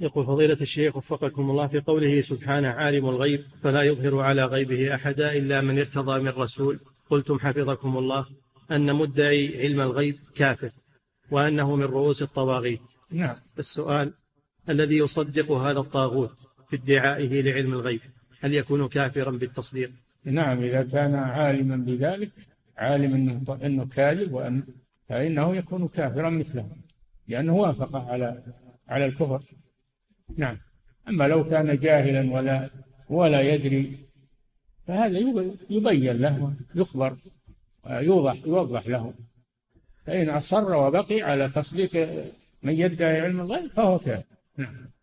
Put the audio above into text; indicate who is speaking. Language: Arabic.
Speaker 1: يقول فضيلة الشيخ وفقكم الله، في قوله سبحانه عالم الغيب فلا يظهر على غيبه أحدا إلا من ارتضى من رسول، قلتم حفظكم الله أن مدعي علم الغيب كافر وأنه من رؤوس الطواغيت.
Speaker 2: نعم.
Speaker 1: السؤال: الذي يصدق هذا الطاغوت في ادعائه لعلم الغيب هل يكون كافرا بالتصديق؟
Speaker 2: نعم، إذا كان عالما بذلك، عالم أنه كاذب فإنه يكون كافرا مثله، لأنه وافق على الكفر. نعم. أما لو كان جاهلا ولا يدري فهذا يبين له، يخبر يوضح له، فإن أصر وبقي على تصديق من يدعي علم الغيب فهو كافر. نعم.